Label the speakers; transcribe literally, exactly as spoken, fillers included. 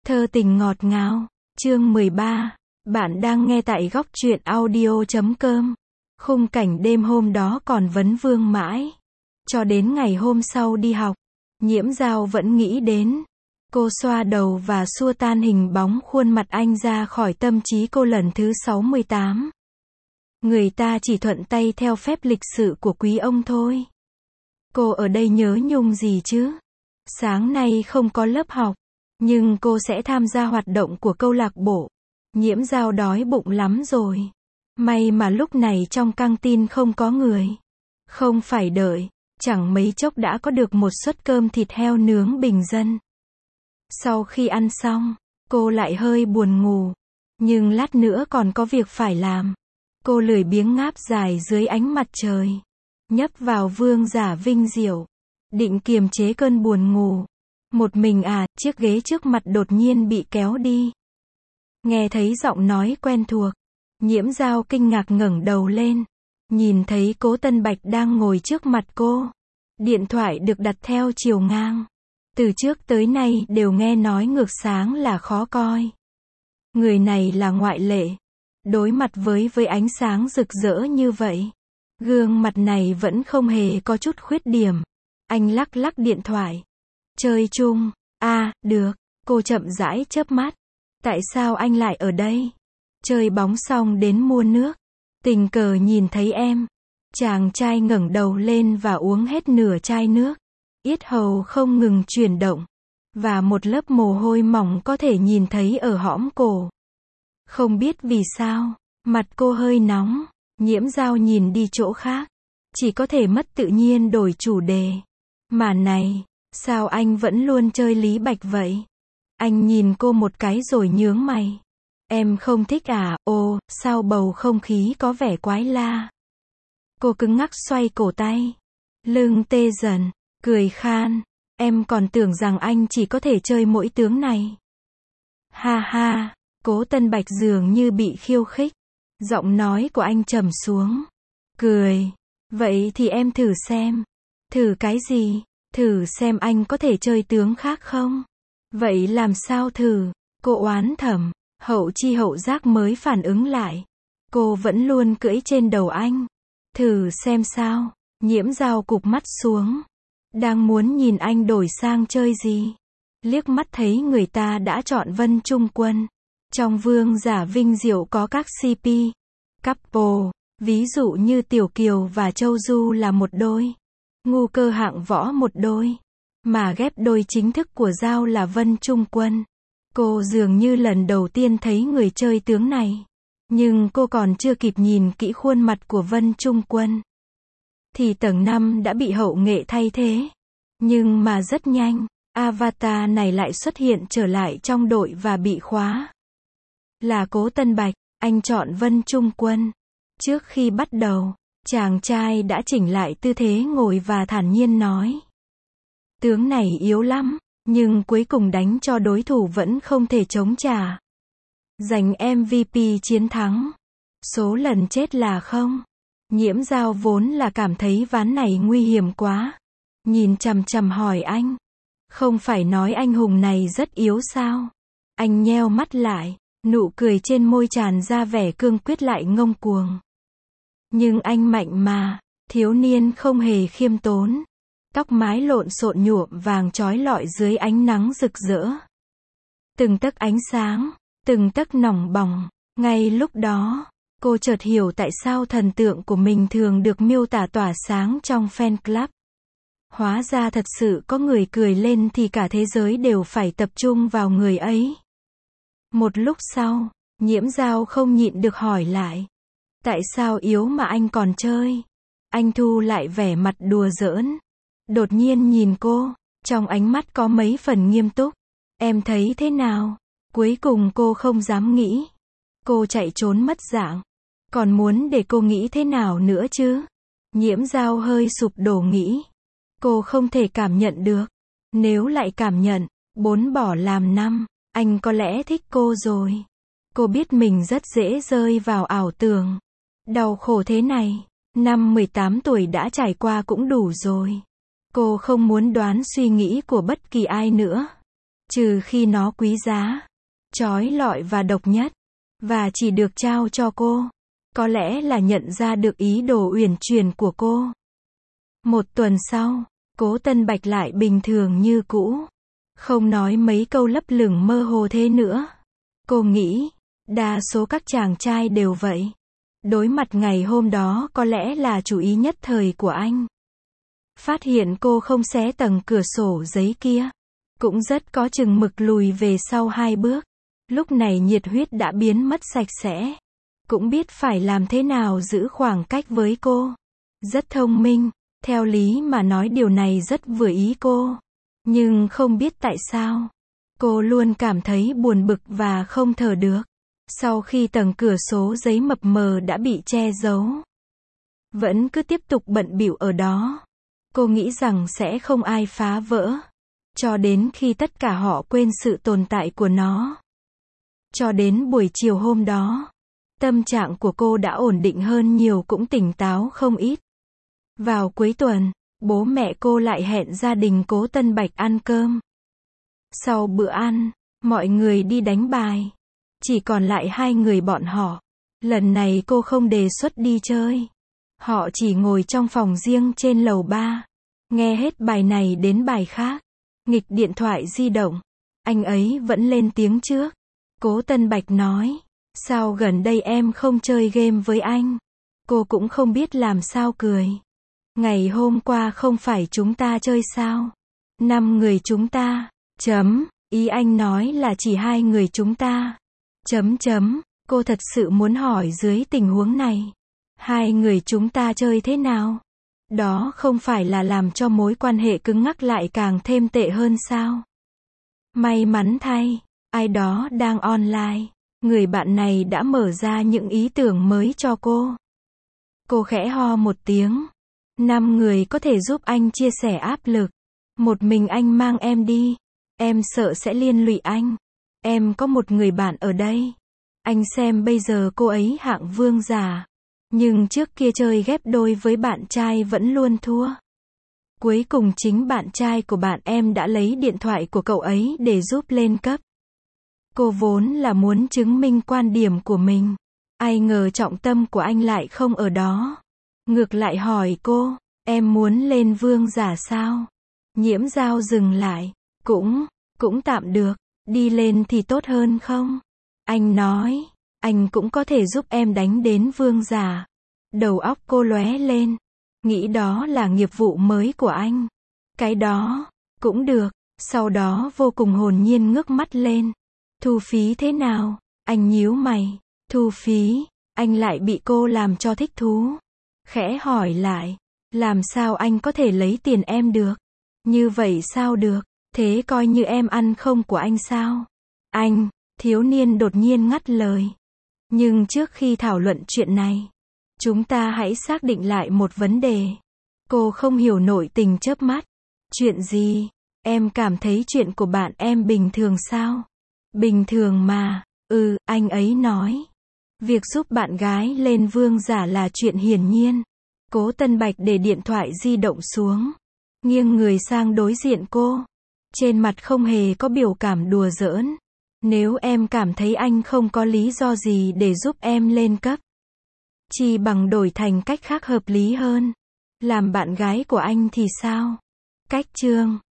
Speaker 1: Thơ tình ngọt ngào, chương mười ba. Bạn đang nghe tại góc truyện audio chấm com. Khung cảnh đêm hôm đó còn vấn vương mãi. Cho đến ngày hôm sau đi học, Nhiễm Dao vẫn nghĩ đến. Cô xoa đầu và xua tan hình bóng khuôn mặt anh ra khỏi tâm trí cô lần thứ sáu mươi tám. Người ta chỉ thuận tay theo phép lịch sự của quý ông thôi. Cô ở đây nhớ nhung gì chứ? Sáng nay không có lớp học, nhưng cô sẽ tham gia hoạt động của câu lạc bộ. Nhiễm Dao đói bụng lắm rồi. May mà lúc này trong căng tin không có người. Không phải đợi, chẳng mấy chốc đã có được một suất cơm thịt heo nướng bình dân. Sau khi ăn xong, cô lại hơi buồn ngủ. Nhưng lát nữa còn có việc phải làm. Cô lười biếng ngáp dài dưới ánh mặt trời. Nhấp vào vương giả vinh diệu. Định kiềm chế cơn buồn ngủ. Một mình à, chiếc ghế trước mặt đột nhiên bị kéo đi. Nghe thấy giọng nói quen thuộc. Nhiễm Dao kinh ngạc ngẩng đầu lên. Nhìn thấy Cố Tân Bạch đang ngồi trước mặt cô. Điện thoại được đặt theo chiều ngang. Từ trước tới nay đều nghe nói ngược sáng là khó coi. Người này là ngoại lệ. Đối mặt với với ánh sáng rực rỡ như vậy. Gương mặt này vẫn không hề có chút khuyết điểm. Anh lắc lắc điện thoại. Chơi chung. À, được. Cô chậm rãi chớp mắt. Tại sao anh lại ở đây? Chơi bóng xong đến mua nước. Tình cờ nhìn thấy em. Chàng trai ngẩng đầu lên và uống hết nửa chai nước. Yết hầu không ngừng chuyển động. Và một lớp mồ hôi mỏng có thể nhìn thấy ở hõm cổ. Không biết vì sao, mặt cô hơi nóng. Nhiễm Dao nhìn đi chỗ khác. Chỉ có thể mất tự nhiên đổi chủ đề. Mà này, sao anh vẫn luôn chơi Lý Bạch vậy? Anh nhìn cô một cái rồi nhướng mày. Em không thích à? Ồ, sao bầu không khí có vẻ quái la. Cô cứng ngắc xoay cổ tay. Lưng tê dần, cười khan. Em còn tưởng rằng anh chỉ có thể chơi mỗi tướng này. Ha ha, Cố Tân Bạch dường như bị khiêu khích. Giọng nói của anh trầm xuống. Cười. Vậy thì em thử xem. Thử cái gì? Thử xem anh có thể chơi tướng khác không? Vậy làm sao thử? Cô oán thầm. Hậu chi hậu giác mới phản ứng lại. Cô vẫn luôn cưỡi trên đầu anh. Thử xem sao. Nhiễm Dao cụp mắt xuống. Đang muốn nhìn anh đổi sang chơi gì. Liếc mắt thấy người ta đã chọn Vân Trung Quân. Trong vương giả vinh diệu có các xê pê, couple, ví dụ như Tiểu Kiều và Châu Du là một đôi. Ngu Cơ hạng võ một đôi. Mà ghép đôi chính thức của Dao là Vân Trung Quân. Cô dường như lần đầu tiên thấy người chơi tướng này. Nhưng cô còn chưa kịp nhìn kỹ khuôn mặt của Vân Trung Quân. Thì tầng năm đã bị hậu nghệ thay thế. Nhưng mà rất nhanh, avatar này lại xuất hiện trở lại trong đội và bị khóa. Là Cố Tân Bạch, anh chọn Vân Trung Quân. Trước khi bắt đầu, chàng trai đã chỉnh lại tư thế ngồi và thản nhiên nói. Tướng này yếu lắm, nhưng cuối cùng đánh cho đối thủ vẫn không thể chống trả. Giành em vê pê chiến thắng. Số lần chết là không. Nhiễm Dao vốn là cảm thấy ván này nguy hiểm quá. Nhìn chằm chằm hỏi anh. Không phải nói anh hùng này rất yếu sao? Anh nheo mắt lại. Nụ cười trên môi tràn ra vẻ cương quyết lại ngông cuồng. Nhưng anh mạnh mà. Thiếu niên không hề khiêm tốn. Tóc mái lộn xộn nhuộm vàng trói lọi dưới ánh nắng rực rỡ. Từng tấc ánh sáng, từng tấc nòng bỏng. Ngay lúc đó, cô chợt hiểu tại sao thần tượng của mình thường được miêu tả tỏa sáng trong fan club. Hóa ra thật sự có người cười lên thì cả thế giới đều phải tập trung vào người ấy. Một lúc sau, Nhiễm Dao không nhịn được hỏi lại. Tại sao yếu mà anh còn chơi? Anh thu lại vẻ mặt đùa giỡn. Đột nhiên nhìn cô, trong ánh mắt có mấy phần nghiêm túc. Em thấy thế nào? Cuối cùng cô không dám nghĩ. Cô chạy trốn mất dạng. Còn muốn để cô nghĩ thế nào nữa chứ? Nhiễm Dao hơi sụp đổ nghĩ. Cô không thể cảm nhận được. Nếu lại cảm nhận, bốn bỏ làm năm, anh có lẽ thích cô rồi. Cô biết mình rất dễ rơi vào ảo tưởng. Đau khổ thế này, năm mười tám tuổi đã trải qua cũng đủ rồi. Cô không muốn đoán suy nghĩ của bất kỳ ai nữa. Trừ khi nó quý giá, chói lọi và độc nhất, và chỉ được trao cho cô. Có lẽ là nhận ra được ý đồ uyển chuyển của cô. Một tuần sau, Cố Tân Bạch lại bình thường như cũ. Không nói mấy câu lấp lửng mơ hồ thế nữa. Cô nghĩ, đa số các chàng trai đều vậy. Đối mặt ngày hôm đó có lẽ là chủ ý nhất thời của anh. Phát hiện cô không xé tầng cửa sổ giấy kia. Cũng rất có chừng mực lùi về sau hai bước. Lúc này nhiệt huyết đã biến mất sạch sẽ. Cũng biết phải làm thế nào giữ khoảng cách với cô. Rất thông minh. Theo lý mà nói điều này rất vừa ý cô. Nhưng không biết tại sao. Cô luôn cảm thấy buồn bực và không thở được. Sau khi tầng cửa sổ giấy mập mờ đã bị che giấu. Vẫn cứ tiếp tục bận bịu ở đó. Cô nghĩ rằng sẽ không ai phá vỡ. Cho đến khi tất cả họ quên sự tồn tại của nó. Cho đến buổi chiều hôm đó. Tâm trạng của cô đã ổn định hơn nhiều, cũng tỉnh táo không ít. Vào cuối tuần, bố mẹ cô lại hẹn gia đình Cố Tân Bạch ăn cơm. Sau bữa ăn, mọi người đi đánh bài. Chỉ còn lại hai người bọn họ. Lần này cô không đề xuất đi chơi. Họ chỉ ngồi trong phòng riêng trên lầu ba. Nghe hết bài này đến bài khác. Nghịch điện thoại di động. Anh ấy vẫn lên tiếng trước. Cố Tân Bạch nói. Sao gần đây em không chơi game với anh? Cô cũng không biết làm sao cười. Ngày hôm qua không phải chúng ta chơi sao? Năm người chúng ta. Chấm. Ý anh nói là chỉ hai người chúng ta. Chấm chấm. Cô thật sự muốn hỏi dưới tình huống này. Hai người chúng ta chơi thế nào? Đó không phải là làm cho mối quan hệ cứng ngắc lại càng thêm tệ hơn sao? May mắn thay. Ai đó đang online. Người bạn này đã mở ra những ý tưởng mới cho cô. Cô khẽ ho một tiếng. Năm người có thể giúp anh chia sẻ áp lực. Một mình anh mang em đi. Em sợ sẽ liên lụy anh. Em có một người bạn ở đây. Anh xem bây giờ cô ấy hạng vương giả. Nhưng trước kia chơi ghép đôi với bạn trai vẫn luôn thua. Cuối cùng chính bạn trai của bạn em đã lấy điện thoại của cậu ấy để giúp lên cấp. Cô vốn là muốn chứng minh quan điểm của mình. Ai ngờ trọng tâm của anh lại không ở đó. Ngược lại hỏi cô, em muốn lên vương giả sao? Nhiễm Giao dừng lại. Cũng, cũng tạm được. Đi lên thì tốt hơn không? Anh nói, anh cũng có thể giúp em đánh đến vương giả. Đầu óc cô lóe lên. Nghĩ đó là nghiệp vụ mới của anh. Cái đó, cũng được. Sau đó vô cùng hồn nhiên ngước mắt lên. Thu phí thế nào? Anh nhíu mày. Thu phí, anh lại bị cô làm cho thích thú. Khẽ hỏi lại. Làm sao anh có thể lấy tiền em được? Như vậy sao được? Thế coi như em ăn không của anh sao? Anh, thiếu niên đột nhiên ngắt lời. Nhưng trước khi thảo luận chuyện này, chúng ta hãy xác định lại một vấn đề. Cô không hiểu nội tình chớp mắt. Chuyện gì? Em cảm thấy chuyện của bạn em bình thường sao? Bình thường mà. Ừ, anh ấy nói. Việc giúp bạn gái lên vương giả là chuyện hiển nhiên. Cố Tân Bạch để điện thoại di động xuống. Nghiêng người sang đối diện cô. Trên mặt không hề có biểu cảm đùa giỡn. Nếu em cảm thấy anh không có lý do gì để giúp em lên cấp, chi bằng đổi thành cách khác hợp lý hơn. Làm bạn gái của anh thì sao? Cách chương